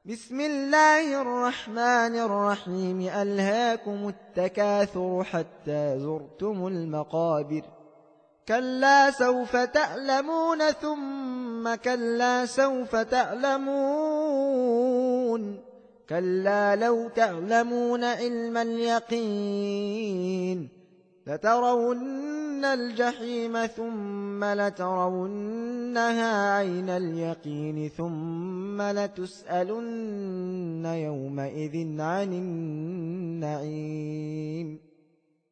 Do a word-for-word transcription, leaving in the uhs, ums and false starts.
بسم الله الرحمن الرحيم ألهاكم التكاثر حتى زرتم المقابر كلا سوف تعلمون ثم كلا سوف تعلمون كلا لو تعلمون علم اليقين لترون الجحيم ثم لترونها عين اليقين ثم لتسألن يومئذ عن النعيم